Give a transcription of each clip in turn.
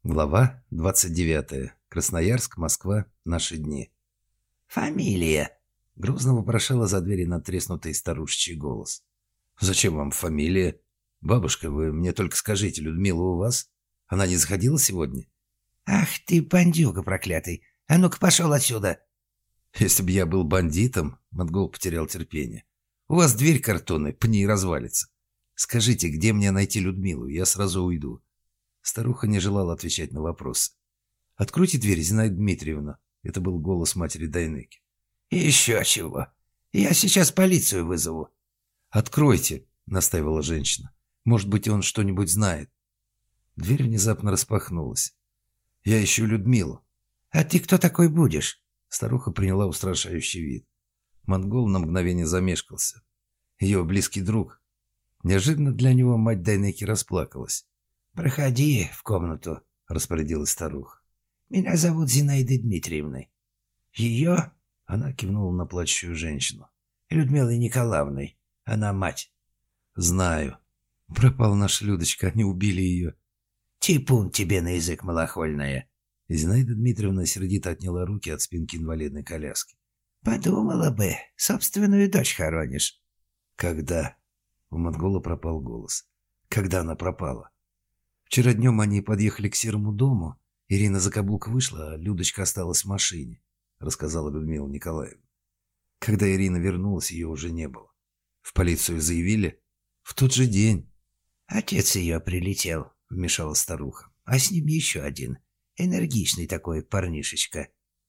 Глава 29. Красноярск, Москва. Наши дни. «Фамилия?» — грозно вопрошала за двери надтреснутый старушечий голос. «Зачем вам фамилия? Бабушка, вы мне только скажите, Людмила у вас? Она не заходила сегодня?» «Ах ты, бандюга проклятый! А ну-ка пошел отсюда!» «Если бы я был бандитом...» — Монгол потерял терпение. «У вас дверь картонная, пни развалится. Скажите, где мне найти Людмилу? Я сразу уйду». Старуха не желала отвечать на вопросы. «Откройте дверь, Зинаида Дмитриевна!» Это был голос матери Дайнеки. «Еще чего! Я сейчас полицию вызову!» «Откройте!» — настаивала женщина. «Может быть, он что-нибудь знает». Дверь внезапно распахнулась. «Я ищу Людмилу». «А ты кто такой будешь?» Старуха приняла устрашающий вид. Монгол на мгновение замешкался. Ее близкий друг. Неожиданно для него мать Дайнеки расплакалась. «Проходи в комнату», — распорядилась старуха. «Меня зовут Зинаидой Дмитриевной». «Ее?» — она кивнула на плачущую женщину. «Людмилой Николаевной. Она мать». «Знаю. Пропала наша Людочка, они убили ее». «Типун тебе на язык, малохольная». Зинаида Дмитриевна сердито отняла руки от спинки инвалидной коляски. «Подумала бы, собственную дочь хоронишь». «Когда?» — у монгола пропал голос. «Когда она пропала?» «Вчера днем они подъехали к серому дому. Ирина за каблук вышла, а Людочка осталась в машине», — рассказала Людмила Николаевна. Когда Ирина вернулась, ее уже не было. В полицию заявили? В тот же день. «Отец ее прилетел», — вмешалась старуха. «А с ним еще один. Энергичный такой парнишечка».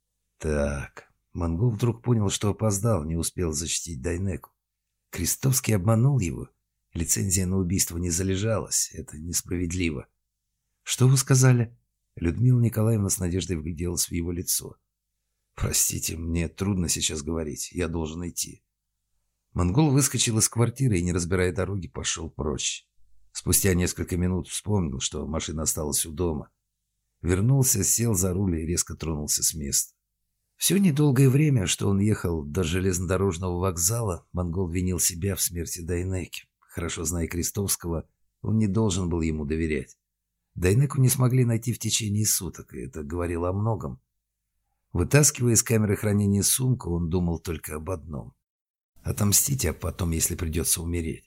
Так, монгол вдруг понял, что опоздал, не успел защитить Дайнеку. Крестовский обманул его. Лицензия на убийство не залежалась. Это несправедливо. «Что вы сказали?» Людмила Николаевна с надеждой вгляделась в его лицо. «Простите, мне трудно сейчас говорить. Я должен идти». Монгол выскочил из квартиры и, не разбирая дороги, пошел прочь. Спустя несколько минут вспомнил, что машина осталась у дома. Вернулся, сел за руль и резко тронулся с места. Все недолгое время, что он ехал до железнодорожного вокзала, монгол винил себя в смерти Дайнеки. Хорошо зная Крестовского, он не должен был ему доверять. Дайнеку не смогли найти в течение суток, и это говорило о многом. Вытаскивая из камеры хранения сумку, он думал только об одном — отомстить, а потом, если придется, умереть.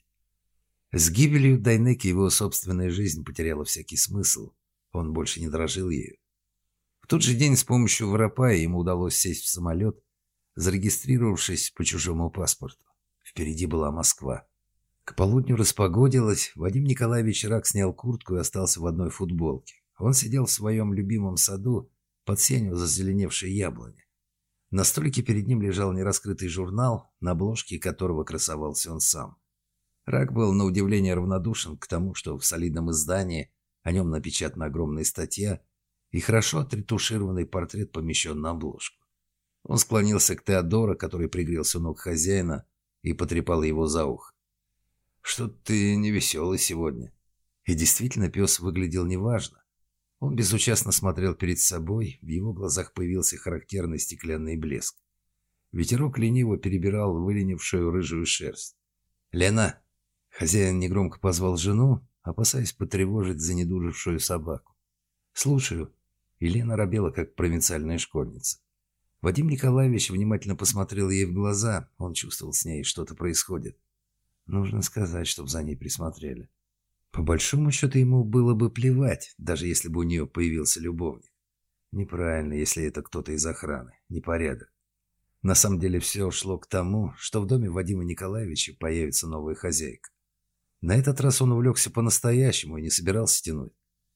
С гибелью Дайнеки его собственная жизнь потеряла всякий смысл. Он больше не дорожил ею. В тот же день с помощью воропая ему удалось сесть в самолет, зарегистрировавшись по чужому паспорту. Впереди была Москва. К полудню распогодилось. Вадим Николаевич Рак снял куртку и остался в одной футболке. Он сидел в своем любимом саду под сенью зазеленевшей яблони. На столике перед ним лежал нераскрытый журнал, на обложке которого красовался он сам. Рак был на удивление равнодушен к тому, что в солидном издании о нем напечатана огромная статья и хорошо отретушированный портрет помещен на обложку. Он склонился к Теодору, который пригрелся у ног хозяина, и потрепал его за ухо. «Что ты невеселый сегодня?» И действительно, пес выглядел неважно. Он безучастно смотрел перед собой, в его глазах появился характерный стеклянный блеск. Ветерок лениво перебирал выленившую рыжую шерсть. «Лена!» Хозяин негромко позвал жену, опасаясь потревожить занедужившую собаку. «Слушаю». И Лена робела, как провинциальная школьница. Вадим Николаевич внимательно посмотрел ей в глаза. Он чувствовал, с ней что-то происходит. Нужно сказать, чтобы за ней присмотрели. По большому счету ему было бы плевать, даже если бы у нее появился любовник. Неправильно, если это кто-то из охраны. Непорядок. На самом деле все шло к тому, что в доме Вадима Николаевича появится новая хозяйка. На этот раз он увлекся по-настоящему и не собирался тянуть.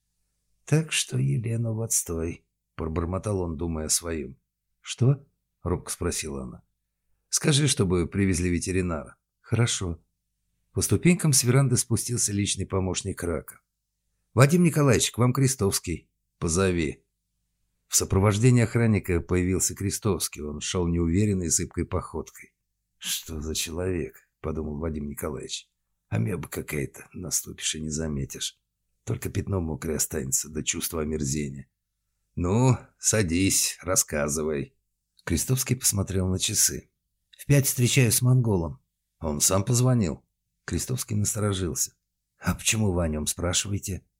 «Так что Елена в отстой», — пробормотал он, думая о своем. «Что?» — робко спросила она. «Скажи, чтобы привезли ветеринара». «Хорошо». По ступенькам с веранды спустился личный помощник Рака. «Вадим Николаевич, к вам Крестовский. Позови». В сопровождении охранника появился Крестовский. Он шел неуверенной, зыбкой походкой. «Что за человек?» — подумал Вадим Николаевич. «Амеба какая-то. Наступишь и не заметишь. Только пятно мокрое останется, до чувства омерзения». «Ну, садись, рассказывай». Крестовский посмотрел на часы. «В 5 встречаюсь с монголом». «Он сам позвонил?» Крестовский насторожился. «А почему вы о нем спрашиваете?»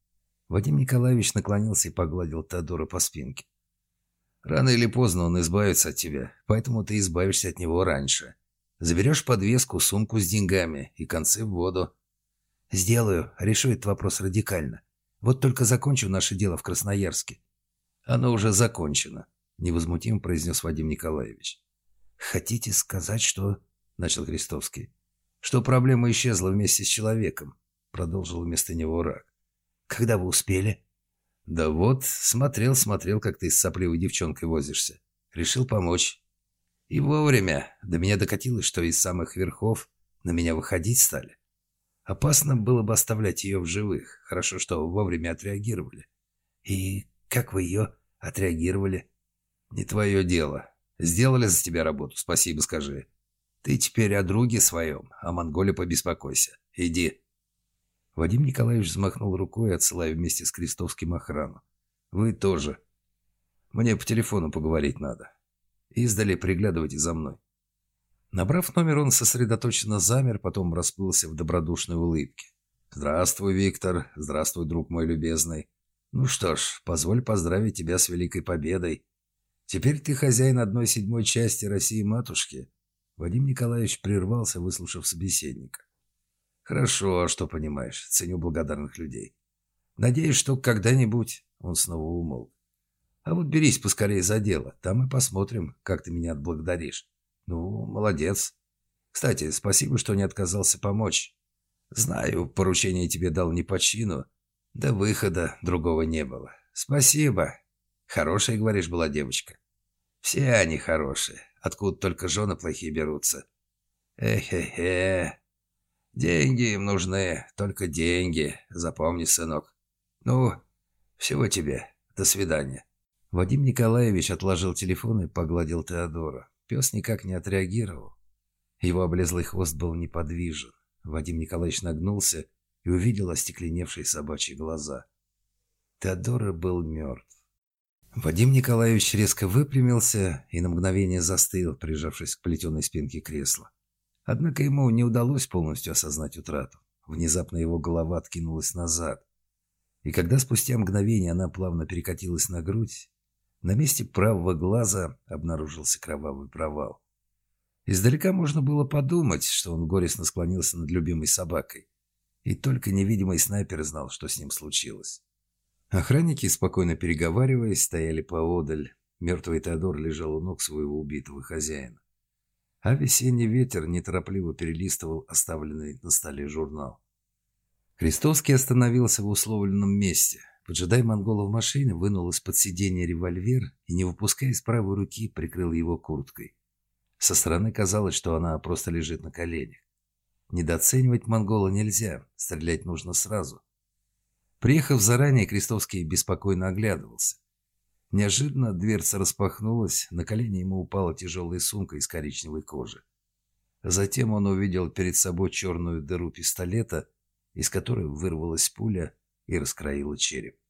Вадим Николаевич наклонился и погладил Теодора по спинке. «Рано или поздно он избавится от тебя, поэтому ты избавишься от него раньше. Заберешь подвеску, сумку с деньгами и концы в воду». «Сделаю. Решу этот вопрос радикально. Вот только закончу наше дело в Красноярске». «Оно уже закончено», — невозмутимо произнес Вадим Николаевич. «Хотите сказать, что...» — начал Крестовский. «Что проблема исчезла вместе с человеком», — продолжил вместо него Рак. «Когда вы успели?» «Да вот, смотрел, как ты с сопливой девчонкой возишься. Решил помочь. И вовремя. До меня докатилось, что из самых верхов на меня выходить стали. Опасно было бы оставлять ее в живых. Хорошо, что вовремя отреагировали». «И как вы ее отреагировали?» «Не твое дело. Сделали за тебя работу, спасибо скажи. Ты теперь о друге своем, о монголе побеспокойся. Иди». Вадим Николаевич взмахнул рукой, отсылая вместе с Крестовским охрану. «Вы тоже. Мне по телефону поговорить надо. Издали приглядывайте за мной». Набрав номер, он сосредоточенно замер, потом расплылся в добродушной улыбке. «Здравствуй, Виктор. Здравствуй, друг мой любезный. Ну что ж, позволь поздравить тебя с великой победой. Теперь ты хозяин 1/7 части России-матушки». Вадим Николаевич прервался, выслушав собеседника. «Хорошо, что понимаешь. Ценю благодарных людей. Надеюсь, что когда-нибудь...» Он снова умолк. «А вот берись поскорее за дело. Там и посмотрим, как ты меня отблагодаришь. Ну, молодец. Кстати, спасибо, что не отказался помочь. Знаю, поручение тебе дал не по чину. Да выхода другого не было. Спасибо. Хорошая, говоришь, была девочка. Все они хорошие. Откуда только жены плохие берутся. Эхе-хе. Деньги им нужны, только деньги. Запомни, сынок. Ну, всего тебе. До свидания». Вадим Николаевич отложил телефон и погладил Теодора. Пес никак не отреагировал. Его облезлый хвост был неподвижен. Вадим Николаевич нагнулся и увидел остекленевшие собачьи глаза. Теодор был мертв. Вадим Николаевич резко выпрямился и на мгновение застыл, прижавшись к плетеной спинке кресла. Однако ему не удалось полностью осознать утрату. Внезапно его голова откинулась назад. И когда спустя мгновение она плавно перекатилась на грудь, на месте правого глаза обнаружился кровавый провал. Издалека можно было подумать, что он горестно склонился над любимой собакой. И только невидимый снайпер знал, что с ним случилось. Охранники, спокойно переговариваясь, стояли поодаль. Мертвый Теодор лежал у ног своего убитого хозяина. А весенний ветер неторопливо перелистывал оставленный на столе журнал. Крестовский остановился в условленном месте. Поджидая монгола в машине, вынул из-под сиденья револьвер и, не выпуская из правой руки, прикрыл его курткой. Со стороны казалось, что она просто лежит на коленях. Недооценивать монгола нельзя, стрелять нужно сразу. Приехав заранее, Крестовский беспокойно оглядывался. Неожиданно дверца распахнулась, на колени ему упала тяжелая сумка из коричневой кожи. Затем он увидел перед собой черную дыру пистолета, из которой вырвалась пуля и раскроила череп.